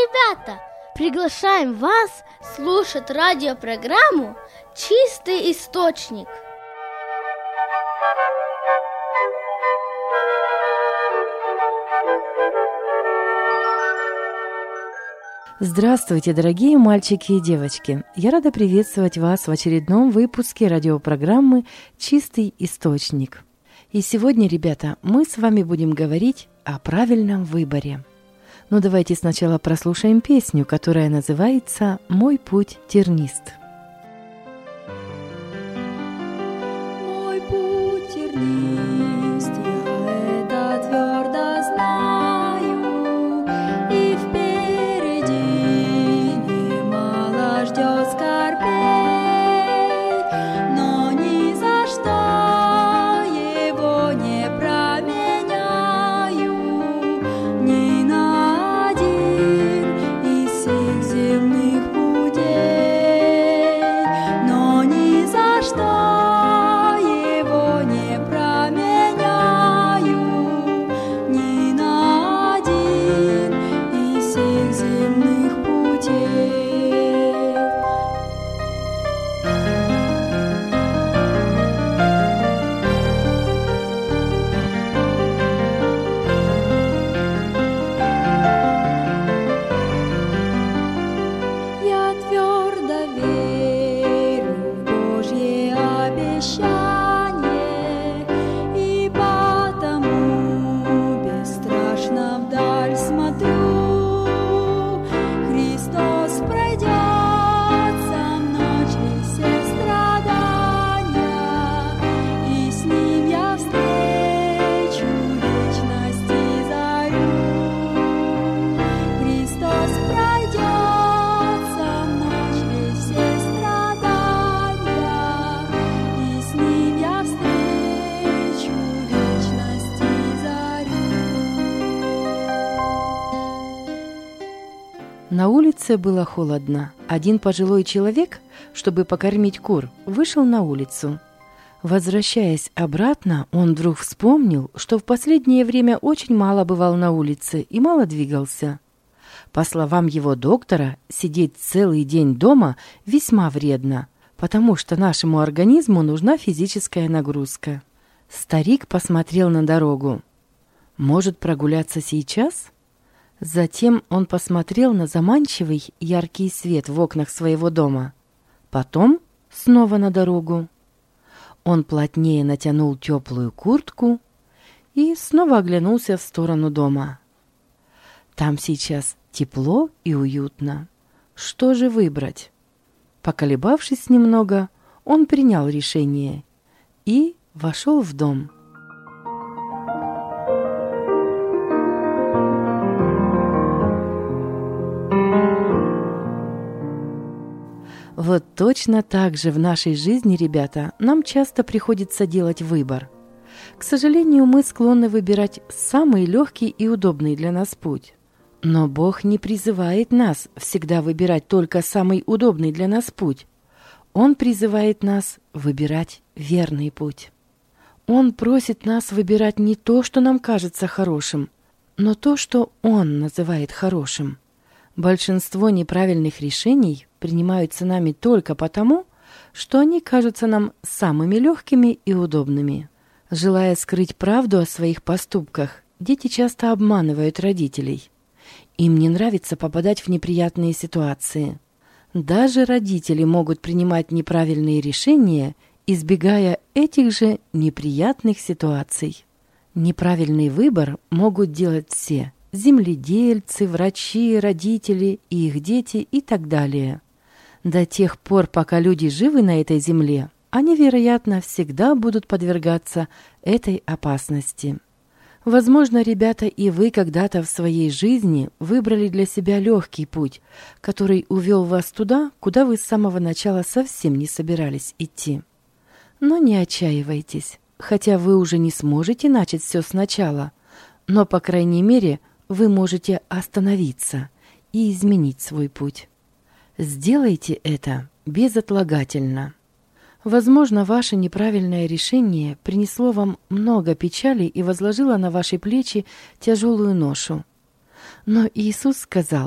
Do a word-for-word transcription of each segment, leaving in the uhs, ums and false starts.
ребята! Приглашаем вас слушать радиопрограмму «Чистый источник». Здравствуйте, дорогие мальчики и девочки! Я рада приветствовать вас в очередном выпуске радиопрограммы «Чистый источник». И сегодня, ребята, мы с вами будем говорить о правильном выборе. Но давайте сначала прослушаем песню, которая называется «Мой путь тернист». Мой путь тернист, я это твердо знаю, и впереди немало ждет скорбей, но ни за что его не променяю, ни на один из всех земных путей, но ни за что его не променяю, ни на один из всех земных путей. Я твердо верю в Божье обещание, и потому бесстрашно вдаль смотрю. Христос пройдет со мной через все страдания, и с Ним я встречу вечность и зарю. Христос пройдет со мной через все страдания, и с Ним я встречу вечность и зарю. На улице было холодно. Один пожилой человек, чтобы покормить кур, вышел на улицу. Возвращаясь обратно, он вдруг вспомнил, что в последнее время очень мало бывал на улице и мало двигался. По словам его доктора, сидеть целый день дома весьма вредно, потому что нашему организму нужна физическая нагрузка. Старик посмотрел на дорогу. Может прогуляться сейчас? Затем он посмотрел на заманчивый яркий свет в окнах своего дома. Потом снова на дорогу. Он плотнее натянул теплую куртку и снова оглянулся в сторону дома. Там сейчас тепло и уютно. Что же выбрать? Поколебавшись немного, он принял решение и вошел в дом. Вот точно так же в нашей жизни, ребята, нам часто приходится делать выбор. К сожалению, мы склонны выбирать самый легкий и удобный для нас путь. Но Бог не призывает нас всегда выбирать только самый удобный для нас путь. Он призывает нас выбирать верный путь. Он просит нас выбирать не то, что нам кажется хорошим, но то, что Он называет хорошим. Большинство неправильных решений принимаются нами только потому, что они кажутся нам самыми легкими и удобными. Желая скрыть правду о своих поступках, дети часто обманывают родителей. Им не нравится попадать в неприятные ситуации. Даже родители могут принимать неправильные решения, избегая этих же неприятных ситуаций. Неправильный выбор могут делать все – земледельцы, врачи, родители и их дети и так далее. До тех пор, пока люди живы на этой земле, они, вероятно, всегда будут подвергаться этой опасности. Возможно, ребята, и вы когда-то в своей жизни выбрали для себя легкий путь, который увел вас туда, куда вы с самого начала совсем не собирались идти. Но не отчаивайтесь, хотя вы уже не сможете начать все сначала, но, по крайней мере, вы можете остановиться и изменить свой путь. Сделайте это безотлагательно. Возможно, ваше неправильное решение принесло вам много печали и возложило на ваши плечи тяжелую ношу. Но Иисус сказал: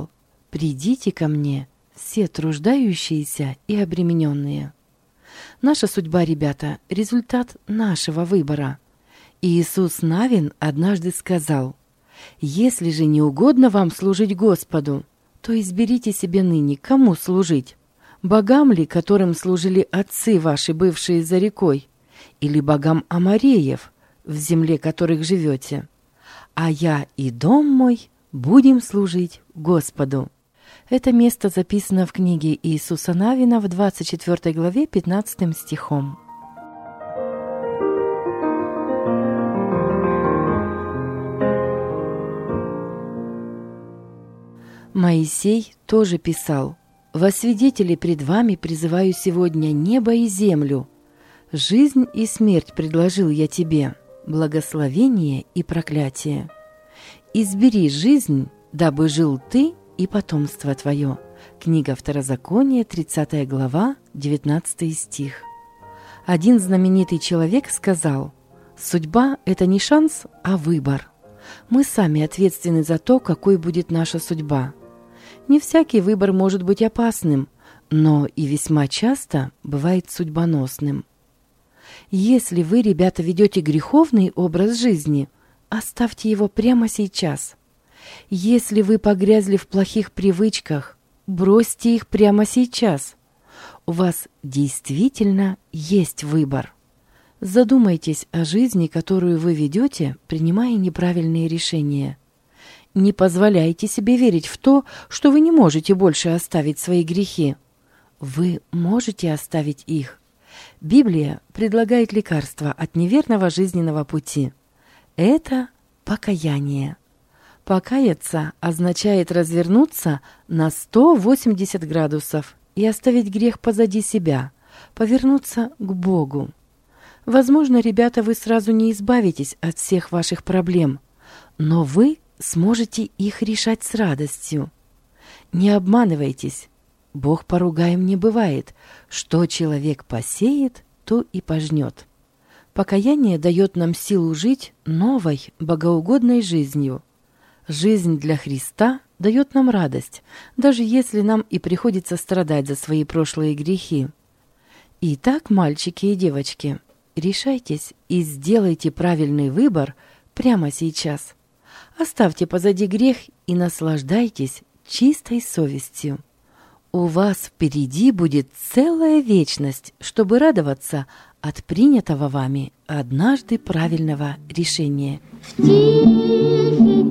«Придите ко мне, все труждающиеся и обремененные». Наша судьба, ребята, результат нашего выбора. Иисус Навин однажды сказал: «Если же не угодно вам служить Господу, то изберите себе ныне, кому служить, богам ли, которым служили отцы ваши, бывшие за рекой, или богам амореев, в земле которых живете. А я и дом мой будем служить Господу». Это место записано в книге Иисуса Навина в двадцать четвёртой главе пятнадцатым стихом. Моисей тоже писал: «Во свидетели пред вами призываю сегодня небо и землю. Жизнь и смерть предложил я тебе, благословение и проклятие. Избери жизнь, дабы жил ты и потомство твое». Книга Второзакония, тридцатая глава, девятнадцатый стих. Один знаменитый человек сказал: «Судьба – это не шанс, а выбор. Мы сами ответственны за то, какой будет наша судьба». Не всякий выбор может быть опасным, но и весьма часто бывает судьбоносным. Если вы, ребята, ведете греховный образ жизни, оставьте его прямо сейчас. Если вы погрязли в плохих привычках, бросьте их прямо сейчас. У вас действительно есть выбор. Задумайтесь о жизни, которую вы ведете, принимая неправильные решения. Не позволяйте себе верить в то, что вы не можете больше оставить свои грехи. Вы можете оставить их. Библия предлагает лекарство от неверного жизненного пути. Это покаяние. Покаяться означает развернуться на сто восемьдесят градусов и оставить грех позади себя, повернуться к Богу. Возможно, ребята, вы сразу не избавитесь от всех ваших проблем, но вы сможете их решать с радостью. Не обманывайтесь. Бог поругаем не бывает. Что человек посеет, то и пожнет. Покаяние дает нам силу жить новой, богоугодной жизнью. Жизнь для Христа дает нам радость, даже если нам и приходится страдать за свои прошлые грехи. Итак, мальчики и девочки, решайтесь и сделайте правильный выбор прямо сейчас. Оставьте позади грех и наслаждайтесь чистой совестью. У вас впереди будет целая вечность, чтобы радоваться от принятого вами однажды правильного решения. В тихий,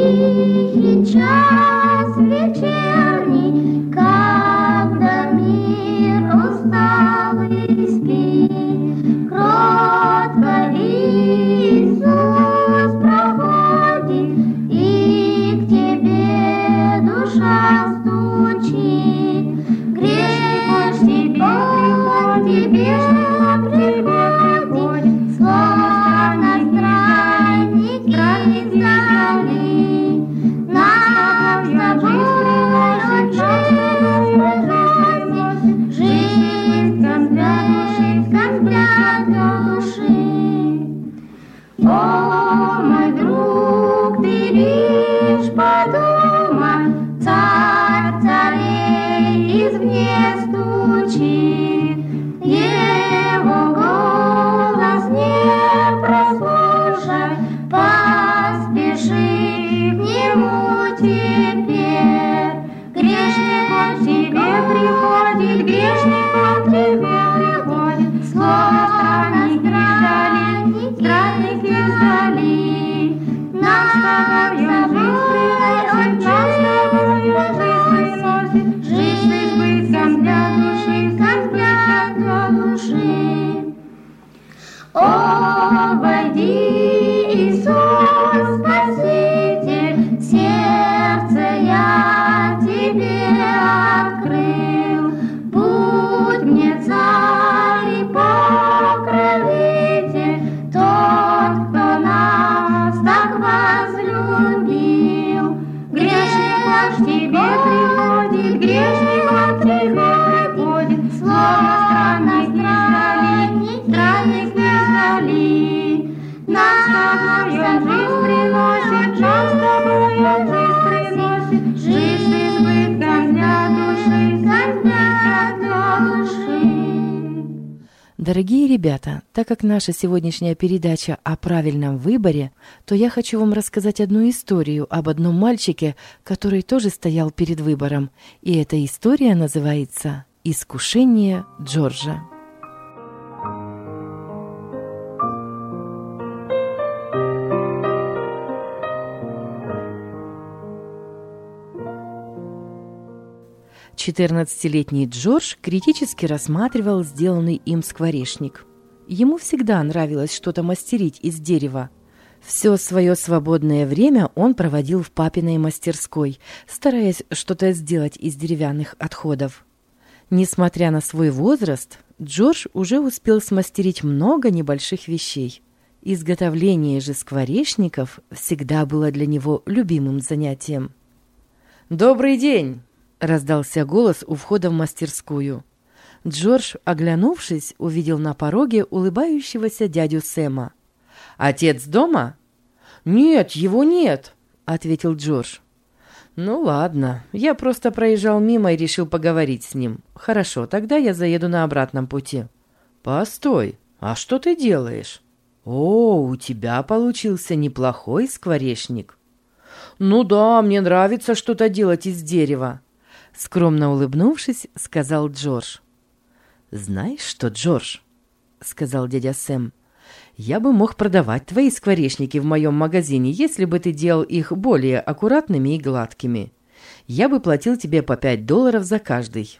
тихий час вечерний, когда мир усталый спит, кротко Иисус проходит, и к тебе душа стучит. Грешник к тебе приходит, приходит, словно странник издали. Нам с тобой жизнь, как взгляд души. О, мой друг, ты лишь подумай, царь царей извне стучит, его голос не прослушай, поспеши к нему теперь. Грешник он к тебе приходит, грешник он к тебе приходит, словно странник издали, странник издали. Нам с тобой жизнь приносит, жизнь с избытком для души, как взгляд для души. О, войди, Иисус, Спаситель, сердце я тебе открыл. Будь мне царь и покровитель, тот, кто нас так возлюбил. Грешник он к тебе приходит, грешник он к тебе приходит, словно странник издали, странник издали. Нам с тобой жизнь приносит, нам с тобой жизнь приносит, жизнь с избытком Дорогие ребята, так как наша сегодняшняя передача о правильном выборе, то я хочу вам рассказать одну историю об одном мальчике, который тоже стоял перед выбором. И эта история называется «Искушение Джорджа». четырнадцатилетний Джордж критически рассматривал сделанный им скворечник. Ему всегда нравилось что-то мастерить из дерева. Все свое свободное время он проводил в папиной мастерской, стараясь что-то сделать из деревянных отходов. Несмотря на свой возраст, Джордж уже успел смастерить много небольших вещей. Изготовление же скворечников всегда было для него любимым занятием. «Добрый день!» — раздался голос у входа в мастерскую. Джордж, оглянувшись, увидел на пороге улыбающегося дядю Сэма. «Отец дома?» «Нет, его нет», — ответил Джордж. «Ну ладно, я просто проезжал мимо и решил поговорить с ним. Хорошо, тогда я заеду на обратном пути». «Постой, а что ты делаешь?» «О, у тебя получился неплохой скворечник». «Ну да, мне нравится что-то делать из дерева», — скромно улыбнувшись, сказал Джордж. «Знаешь что, Джордж?» — сказал дядя Сэм. «Я бы мог продавать твои скворечники в моем магазине, если бы ты делал их более аккуратными и гладкими. Я бы платил тебе по пять долларов за каждый».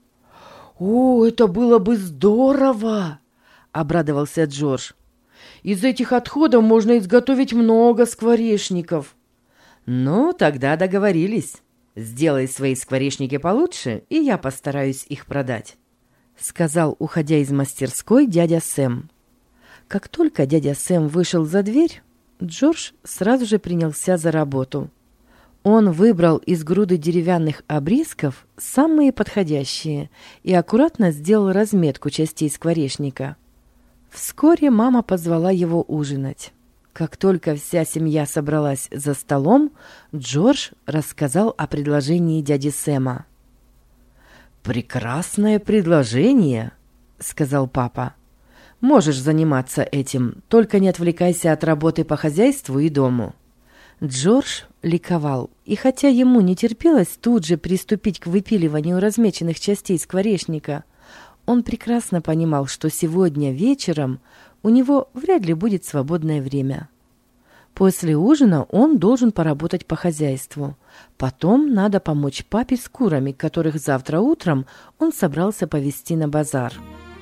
«О, это было бы здорово!» — обрадовался Джордж. «Из этих отходов можно изготовить много скворечников». «Ну, тогда договорились. Сделай свои скворечники получше, и я постараюсь их продать», — сказал, уходя из мастерской, дядя Сэм. Как только дядя Сэм вышел за дверь, Джордж сразу же принялся за работу. Он выбрал из груды деревянных обрезков самые подходящие и аккуратно сделал разметку частей скворечника. Вскоре мама позвала его ужинать. Как только вся семья собралась за столом, Джордж рассказал о предложении дяди Сэма. «Прекрасное предложение», — сказал папа. «Можешь заниматься этим, только не отвлекайся от работы по хозяйству и дому». Джордж ликовал, и хотя ему не терпелось тут же приступить к выпиливанию размеченных частей скворечника, он прекрасно понимал, что сегодня вечером у него вряд ли будет свободное время. После ужина он должен поработать по хозяйству. Потом надо помочь папе с курами, которых завтра утром он собрался повезти на базар.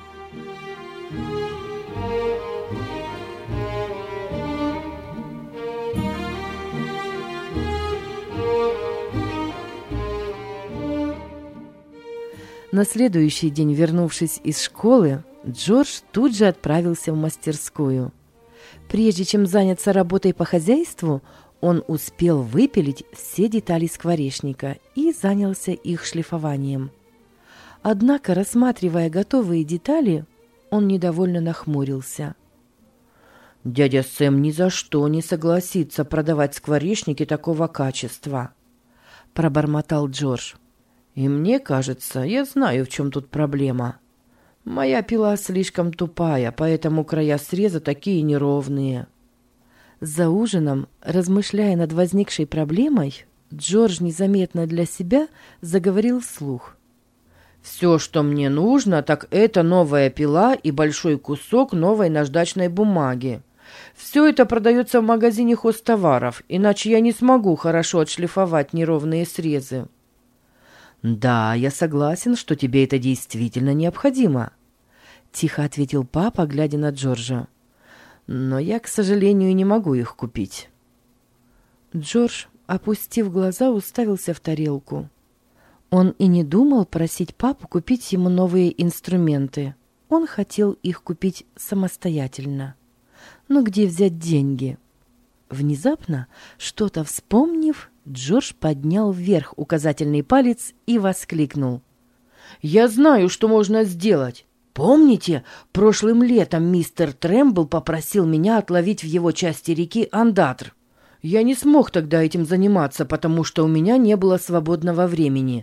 На следующий день, вернувшись из школы, Джордж тут же отправился в мастерскую. Прежде чем заняться работой по хозяйству, он успел выпилить все детали скворечника и занялся их шлифованием. Однако, рассматривая готовые детали, он недовольно нахмурился. «Дядя Сэм ни за что не согласится продавать скворечники такого качества», — пробормотал Джордж. «И мне кажется, я знаю, в чем тут проблема. Моя пила слишком тупая, поэтому края среза такие неровные». За ужином, размышляя над возникшей проблемой, Джордж незаметно для себя заговорил вслух. «Все, что мне нужно, так это новая пила и большой кусок новой наждачной бумаги. Все это продается в магазине хозтоваров, иначе я не смогу хорошо отшлифовать неровные срезы». «Да, я согласен, что тебе это действительно необходимо», — тихо ответил папа, глядя на Джорджа. «Но я, к сожалению, не могу их купить». Джордж, опустив глаза, уставился в тарелку. Он и не думал просить папу купить ему новые инструменты. Он хотел их купить самостоятельно. Но где взять деньги? Внезапно, что-то вспомнив, Джордж поднял вверх указательный палец и воскликнул. «Я знаю, что можно сделать. Помните, прошлым летом мистер Трэмбл попросил меня отловить в его части реки андатр? Я не смог тогда этим заниматься, потому что у меня не было свободного времени.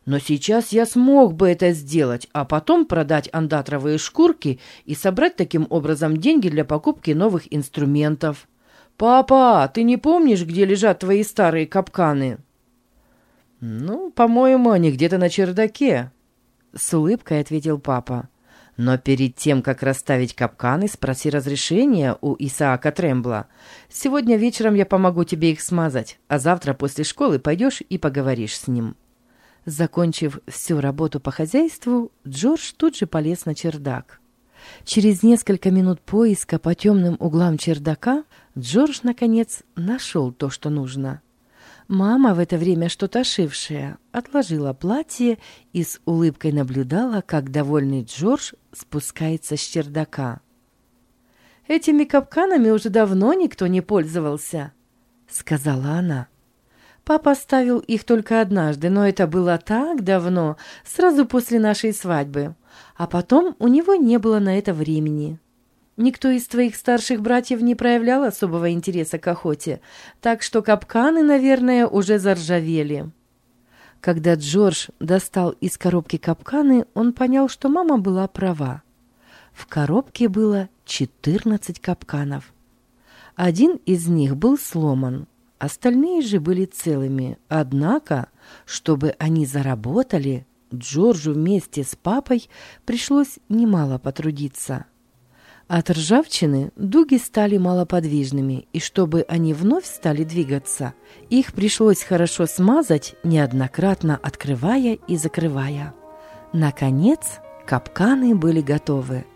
Но сейчас я смог бы это сделать, а потом продать ондатровые шкурки и собрать таким образом деньги для покупки новых инструментов. Папа, ты не помнишь, где лежат твои старые капканы? Ну, по-моему, они где-то на чердаке, с улыбкой ответил папа. Но перед тем, как расставить капканы, спроси разрешения у Исаака Трембла. Сегодня вечером я помогу тебе их смазать, а завтра после школы пойдешь и поговоришь с ним. Закончив всю работу по хозяйству, Джордж тут же полез на чердак. Через несколько минут поиска по темным углам чердака Джордж, наконец, нашел то, что нужно. Мама, в это время что-то шившая, отложила платье и с улыбкой наблюдала, как довольный Джордж спускается с чердака. «Этими капканами уже давно никто не пользовался», — сказала она. «Папа ставил их только однажды, но это было так давно, сразу после нашей свадьбы, а потом у него не было на это времени. Никто из твоих старших братьев не проявлял особого интереса к охоте, так что капканы, наверное, уже заржавели». Когда Джордж достал из коробки капканы, он понял, что мама была права. В коробке было четырнадцать капканов. Один из них был сломан, остальные же были целыми. Однако, чтобы они заработали, Джорджу вместе с папой пришлось немало потрудиться. От ржавчины дуги стали малоподвижными, и чтобы они вновь стали двигаться, их пришлось хорошо смазать, неоднократно открывая и закрывая. Наконец, капканы были готовы.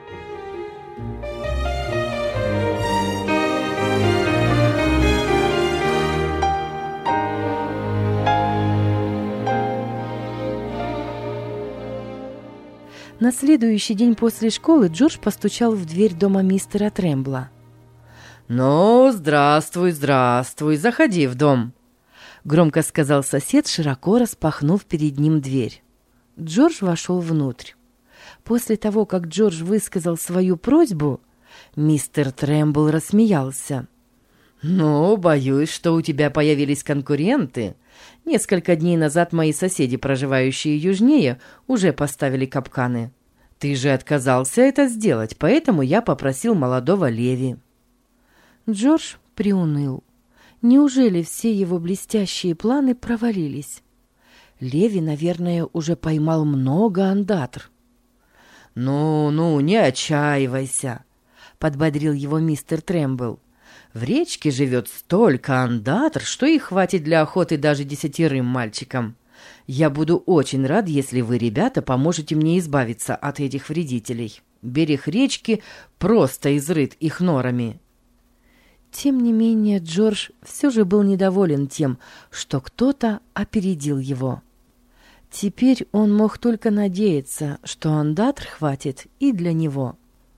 На следующий день после школы Джордж постучал в дверь дома мистера Трембла. «Ну, здравствуй, здравствуй, заходи в дом», — громко сказал сосед, широко распахнув перед ним дверь. Джордж вошел внутрь. После того, как Джордж высказал свою просьбу, мистер Трембл рассмеялся. «Ну, боюсь, что у тебя появились конкуренты. Несколько дней назад мои соседи, проживающие южнее, уже поставили капканы. Ты же отказался это сделать, поэтому я попросил молодого Леви». Джордж приуныл. Неужели все его блестящие планы провалились? Леви, наверное, уже поймал много ондатр. «Ну, ну, не отчаивайся», — подбодрил его мистер Трембл. «В речке живет столько ондатр, что их хватит для охоты даже десятерым мальчикам. Я буду очень рад, если вы, ребята, поможете мне избавиться от этих вредителей. Берег речки просто изрыт их норами». Тем не менее, Джордж все же был недоволен тем, что кто-то опередил его. Теперь он мог только надеяться, что ондатр хватит и для него.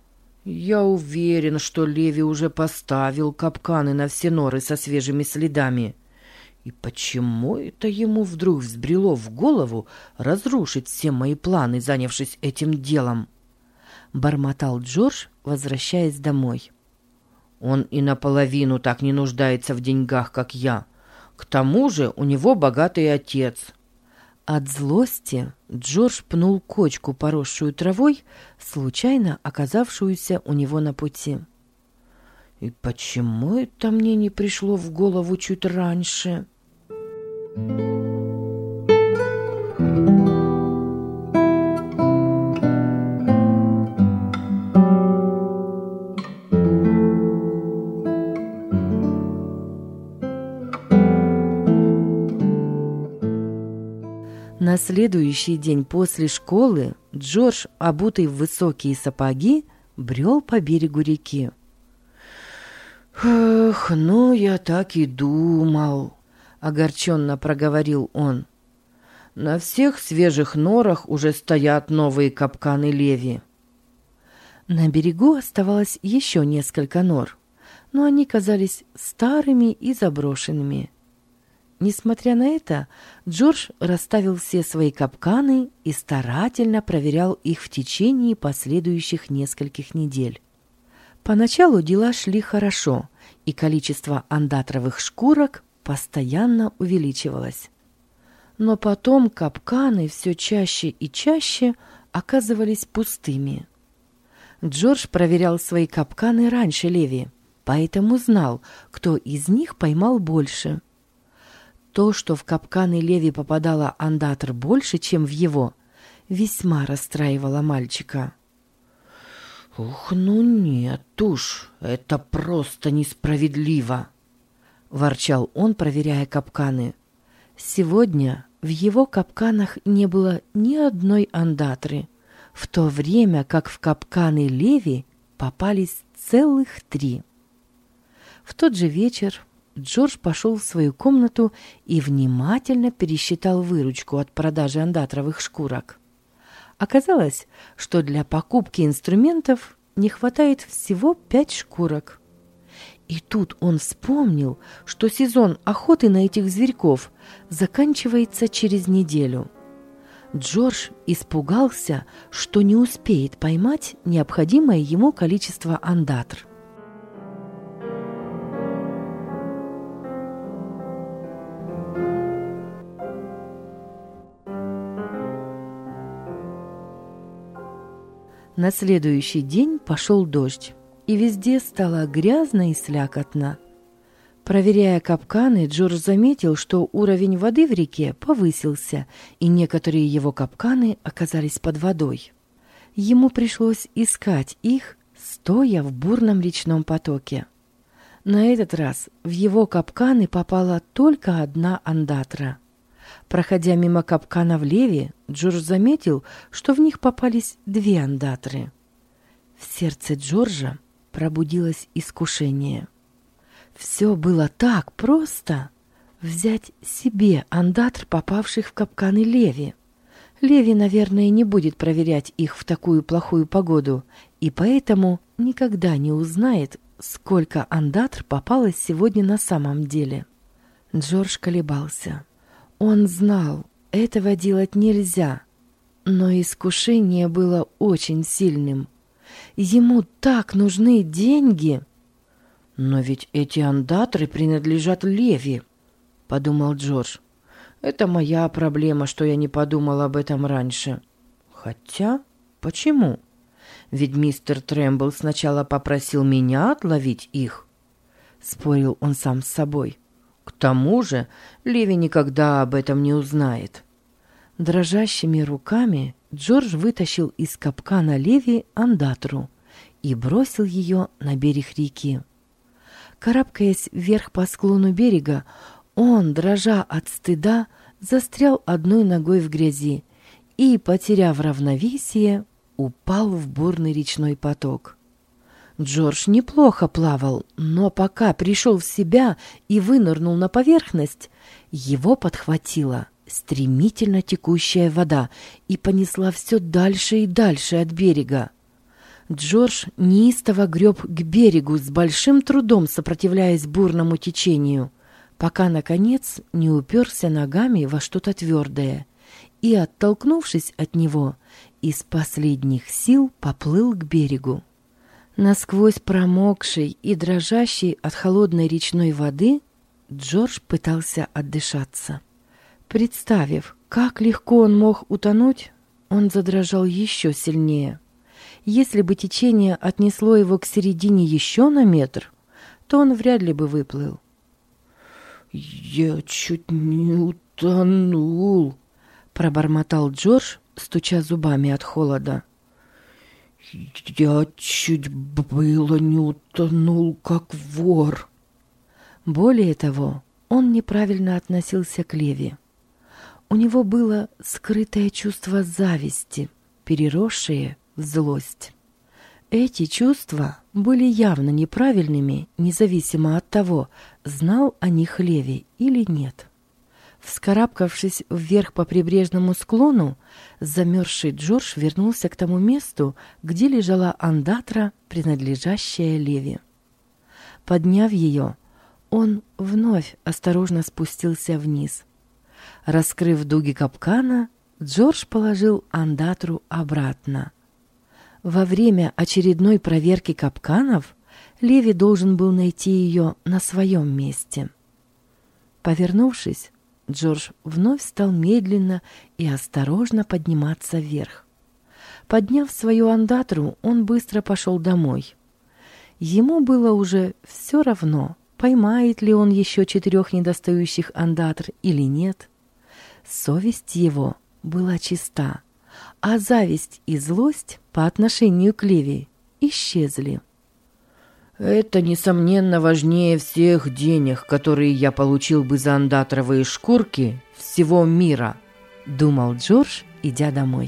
«Я уверен, что Леви уже поставил капканы на все норы со свежими следами. И почему это ему вдруг взбрело в голову разрушить все мои планы, занявшись этим делом?» — бормотал Джордж, возвращаясь домой. «Он и наполовину так не нуждается в деньгах, как я. К тому же у него богатый отец». От злости Джордж пнул кочку, поросшую травой, случайно оказавшуюся у него на пути. «И почему это мне не пришло в голову чуть раньше?» На следующий день после школы Джордж, обутый в высокие сапоги, брел по берегу реки. «Эх, ну я так и думал», — огорченно проговорил он. «На всех свежих норах уже стоят новые капканы Леви». На берегу оставалось еще несколько нор, но они казались старыми и заброшенными. Несмотря на это, Джордж расставил все свои капканы и старательно проверял их в течение последующих нескольких недель. Поначалу дела шли хорошо, и количество ондатровых шкурок постоянно увеличивалось. Но потом капканы все чаще и чаще оказывались пустыми. Джордж проверял свои капканы раньше Леви, поэтому знал, кто из них поймал больше. То, что в капканы Леви попадало ондатр больше, чем в его, весьма расстраивало мальчика. «Ух, ну нет уж, это просто несправедливо!» — ворчал он, проверяя капканы. Сегодня в его капканах не было ни одной ондатры, в то время как в капканы Леви попались целых три. В тот же вечер Джордж пошел в свою комнату и внимательно пересчитал выручку от продажи ондатровых шкурок. Оказалось, что для покупки инструментов не хватает всего пять шкурок. И тут он вспомнил, что сезон охоты на этих зверьков заканчивается через неделю. Джордж испугался, что не успеет поймать необходимое ему количество ондатр. На следующий день пошел дождь, и везде стало грязно и слякотно. Проверяя капканы, Джордж заметил, что уровень воды в реке повысился, и некоторые его капканы оказались под водой. Ему пришлось искать их, стоя в бурном речном потоке. На этот раз в его капканы попала только одна ондатра. Проходя мимо капкана в Леви, Джордж заметил, что в них попались две ондатры. В сердце Джорджа пробудилось искушение. Все было так просто. Взять себе ондатр, попавших в капканы Леви. Леви, наверное, не будет проверять их в такую плохую погоду, и поэтому никогда не узнает, сколько ондатр попалось сегодня на самом деле. Джордж колебался. Он знал, этого делать нельзя, но искушение было очень сильным. Ему так нужны деньги. «Но ведь эти ондатры принадлежат Леви», — подумал Джордж. «Это моя проблема, что я не подумал об этом раньше. Хотя, почему? Ведь мистер Трэмбл сначала попросил меня отловить их», — спорил он сам с собой. «К тому же Леви никогда об этом не узнает». Дрожащими руками Джордж вытащил из капкана Леви ондатру и бросил ее на берег реки. Карабкаясь вверх по склону берега, он, дрожа от стыда, застрял одной ногой в грязи и, потеряв равновесие, упал в бурный речной поток. Джордж неплохо плавал, но пока пришел в себя и вынырнул на поверхность, его подхватила стремительно текущая вода и понесла все дальше и дальше от берега. Джордж неистово греб к берегу, с большим трудом сопротивляясь бурному течению, пока, наконец, не уперся ногами во что-то твердое и, оттолкнувшись от него, из последних сил поплыл к берегу. Насквозь промокший и дрожащий от холодной речной воды, Джордж пытался отдышаться. Представив, как легко он мог утонуть, он задрожал еще сильнее. Если бы течение отнесло его к середине еще на метр, то он вряд ли бы выплыл. «Я чуть не утонул», — пробормотал Джордж, стуча зубами от холода. «Я чуть было не утонул, как вор». Более того, он неправильно относился к Леви. У него было скрытое чувство зависти, переросшее в злость. Эти чувства были явно неправильными, независимо от того, знал о них Леви или нет. Вскарабкавшись вверх по прибрежному склону, замерзший Джордж вернулся к тому месту, где лежала ондатра, принадлежащая Леви. Подняв ее, он вновь осторожно спустился вниз. Раскрыв дуги капкана, Джордж положил ондатру обратно. Во время очередной проверки капканов Леви должен был найти ее на своем месте. Повернувшись, Джордж вновь стал медленно и осторожно подниматься вверх. Подняв свою андатру, он быстро пошел домой. Ему было уже все равно, поймает ли он еще четырех недостающих андатр или нет. Совесть его была чиста, а зависть и злость по отношению к Леви исчезли. «Это, несомненно, важнее всех денег, которые я получил бы за андатровые шкурки всего мира», — думал Джордж, идя домой.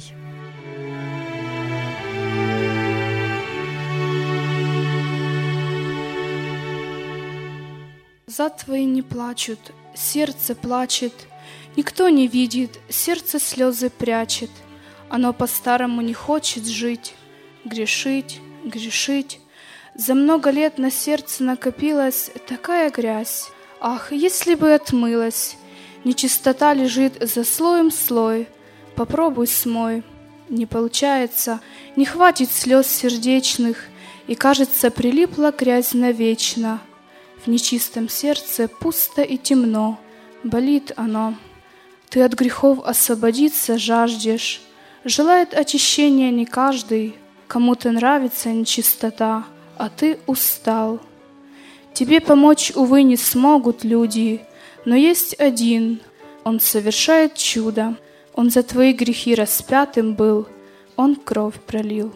Зад твои не плачут, сердце плачет, никто не видит, сердце слезы прячет. Оно по-старому не хочет жить, грешить, грешить. За много лет на сердце накопилась такая грязь. Ах, если бы отмылась! Нечистота лежит за слоем слой. Попробуй смой. Не получается, не хватит слез сердечных, и, кажется, прилипла грязь навечно. В нечистом сердце пусто и темно, болит оно. Ты от грехов освободиться жаждешь. Желает очищения не каждый, кому-то нравится нечистота, а ты устал. Тебе помочь, увы, не смогут люди, но есть один, он совершает чудо. Он за твои грехи распятым был, он кровь пролил.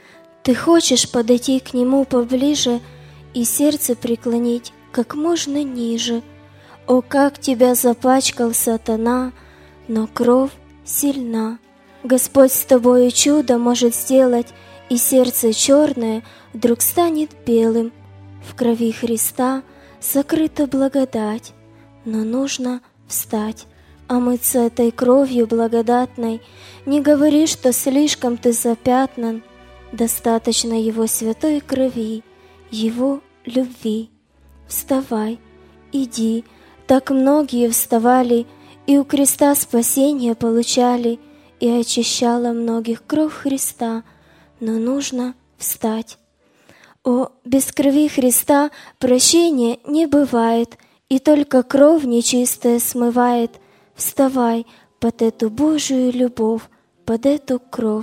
Ты хочешь подойти к нему поближе и сердце преклонить как можно ниже. О, как тебя запачкал сатана, но кровь сильна. Господь с тобою чудо может сделать, и сердце черное вдруг станет белым. В крови Христа сокрыта благодать, но нужно встать, омыться этой кровью благодатной. Не говори, что слишком ты запятнан, достаточно Его святой крови, Его любви. Вставай, иди, так многие вставали, и у креста спасения получали, и очищала многих кровь Христа, но нужно встать. О, без крови Христа прощения не бывает, и только кровь нечистая смывает. Вставай под эту Божию любовь, под эту кровь.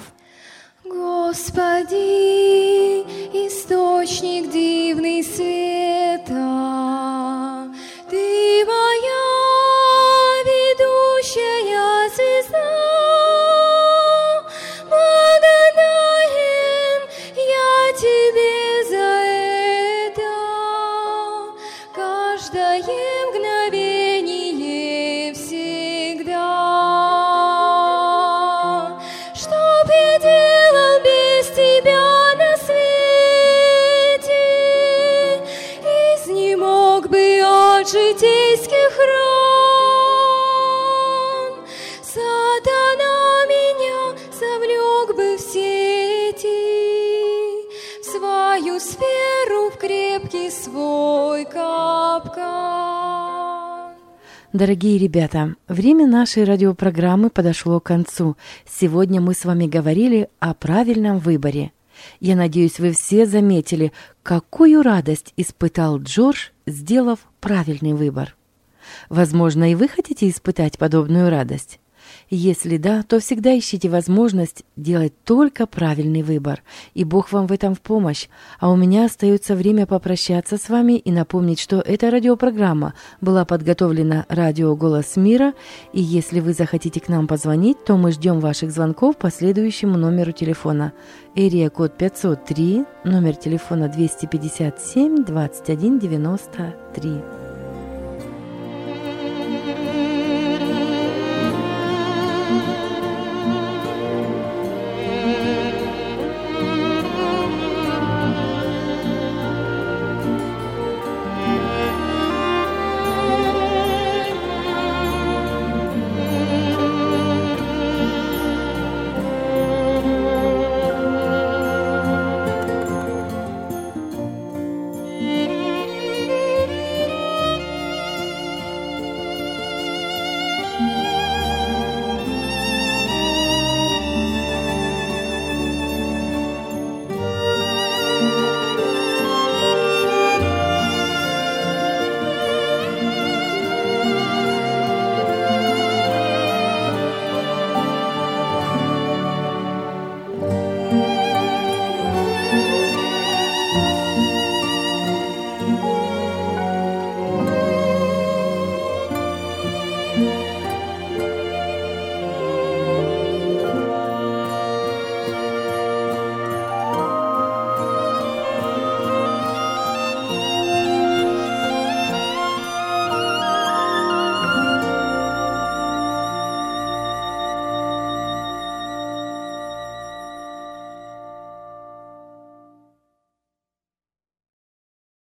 Господи, источник дивный света, Ты моя ведущая звезда, благодарен я Тебе за это. Каждое мгновение всегда. Чтоб я делал без Тебя на свете, изнемог бы от житейских ран. Сатана меня завлек бы в сети, в свою сферу, в крепкий свой капкан. Дорогие ребята, время нашей радиопрограммы подошло к концу. Сегодня мы с вами говорили о правильном выборе. Я надеюсь, вы все заметили, какую радость испытал Джордж, сделав правильный выбор. Возможно, и вы хотите испытать подобную радость? Если да, то всегда ищите возможность делать только правильный выбор, и Бог вам в этом в помощь. А у меня остается время попрощаться с вами и напомнить, что эта радиопрограмма была подготовлена радио «Голос мира», и если вы захотите к нам позвонить, то мы ждем ваших звонков по следующему номеру телефона. Эрия код пятьсот три, номер телефона двести пятьдесят семь двадцать один девяносто три.